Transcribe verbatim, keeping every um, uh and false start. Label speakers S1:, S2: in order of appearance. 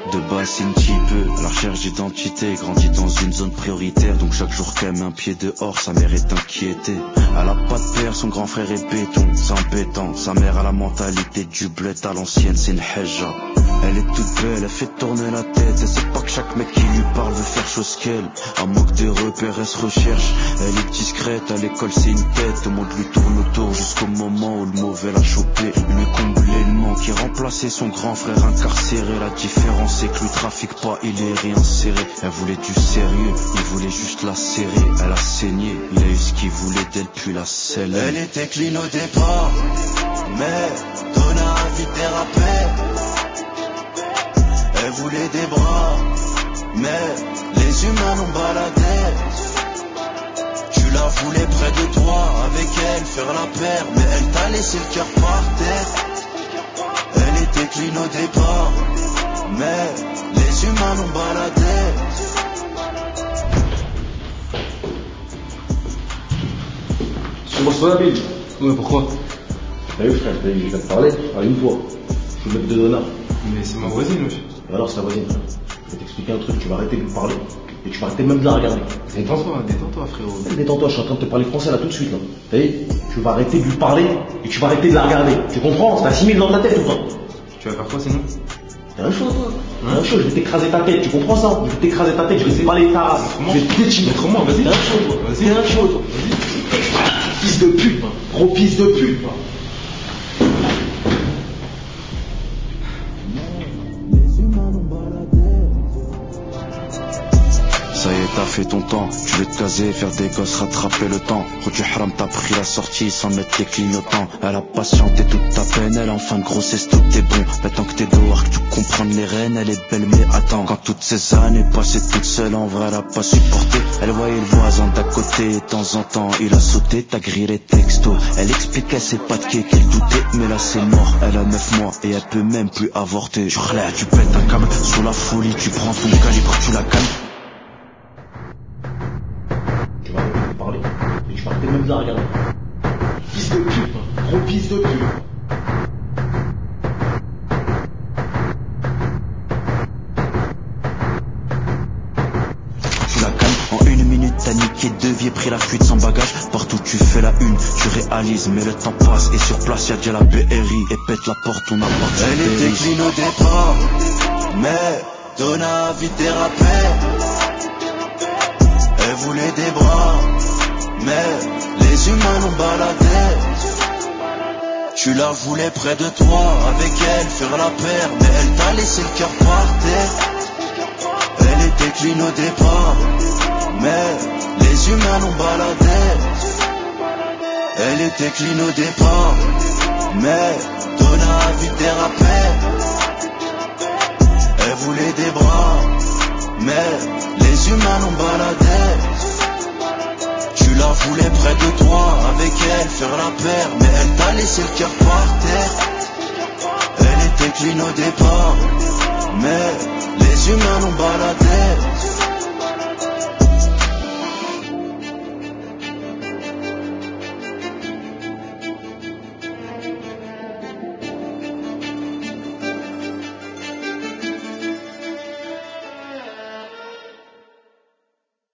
S1: De base c'est une petit peu la recherche d'identité, grandit dans une zone prioritaire, donc chaque jour qu'elle met un pied dehors, sa mère est inquiétée. Elle a pas de père, son grand frère est béton, c'est embêtant. Sa mère a la mentalité du bled à l'ancienne, c'est une hejja. Elle est toute belle, elle fait tourner la tête, elle sait pas que chaque mec qui lui parle veut faire chose qu'elle. Un manque de repères, elle se recherche, elle est discrète, à l'école c'est une tête, tout le monde lui tourne autour jusqu'au moment où le mauvais l'a chopé. Lui combler le manque, qui remplaçait son grand frère incarcéré. La différence c'est que lui trafique pas, il est réinséré. Elle voulait du sérieux, il voulait juste la serrer. Elle a saigné, il a eu ce qu'il voulait d'elle puis la scellée.
S2: Elle était clean au départ, mais Donna a vite dérapé. Elle voulait des bras, mais les humains l'ont baladé. Tu la voulais près de toi, avec elle faire la paire, mais elle t'a laissé le cœur par terre. Elle était clean au départ, mais les humains l'ont baladé.
S3: Je commence pas la bille.
S4: Ouais, pourquoi?
S3: T'as vu frère, t'as vu, j'ai qu'à te parler, à une fois. Je suis le mec de Donna.
S4: Mais c'est ma voisine, wesh.
S3: Et alors c'est ta voisine frère. Je vais t'expliquer un truc, tu vas arrêter de lui parler. Et tu vas arrêter même de la regarder.
S4: Détends-toi, détends-toi, frérot.
S3: Détends-toi, je suis en train de te parler français là tout de suite là. T'as vu? Tu vas arrêter de lui parler et tu vas arrêter de la regarder. Tu comprends? C'est assimilé dans ta tête ou pas?
S4: Tu vas faire quoi sinon?
S3: C'est la même chose toi. C'est la même chose, je vais t'écraser ta tête, tu comprends ça? Je vais t'écraser ta tête, je vais te parler ta race. Je vais te déchirer.
S4: Comment? Vas-y.
S3: C'est la même chose toi.
S4: Vas-y.
S3: C'est la même chose toi. Vas-y. Fils de pute, hein. Gros fils de pute. Hein.
S1: Ça y est, t'as fait ton temps, tu veux te caser, faire des gosses, rattraper le temps. Rodu Haram t'a pris la sortie sans mettre les clignotants. Elle a patienté toute ta peine, elle a en fin de grossesse, tout est bon. Maintenant que t'es dehors, que tu comprends les rênes, elle est belle mais attends. Quand toutes ces années passées toute seule, en vrai elle a pas supporté. Elle voyait le voisin d'à côté, et de temps en temps il a sauté, t'as grillé les textos. Elle expliquait ses pas de quai qu'elle doutait, mais là c'est mort. Elle a neuf mois et elle peut même plus avorter. Tu relais, tu pètes un câble, sous la folie, tu prends ton calibre, tu la calmes.
S3: Tu vas arrêter de lui parler et tu vas arrêter même de la regarder. Fils de pute, hein. Gros fils de pute.
S1: Tu la calmes, en une minute t'as niqué deux vies, pris la fuite sans bagage. Partout tu fais la une, tu réalises, mais le temps passe et sur place y'a déjà la B R I. Et pète la porte, on appartient.
S2: Elle était clean au départ, mais Donna a vite dérapé. Elle voulait des bras, mais les humains l'ont baladé. Tu la voulais près de toi, avec elle faire la paire, mais elle t'a laissé le cœur par terre. Elle était clean au départ, mais les humains l'ont baladé. Elle était clean au départ, mais Donna a vite dérapé. Elle voulait des bras, mais les humains l'ont baladé. Tu la voulais près de toi, avec elle faire la paire, mais elle t'a laissé le cœur par terre. Elle était clean au départ.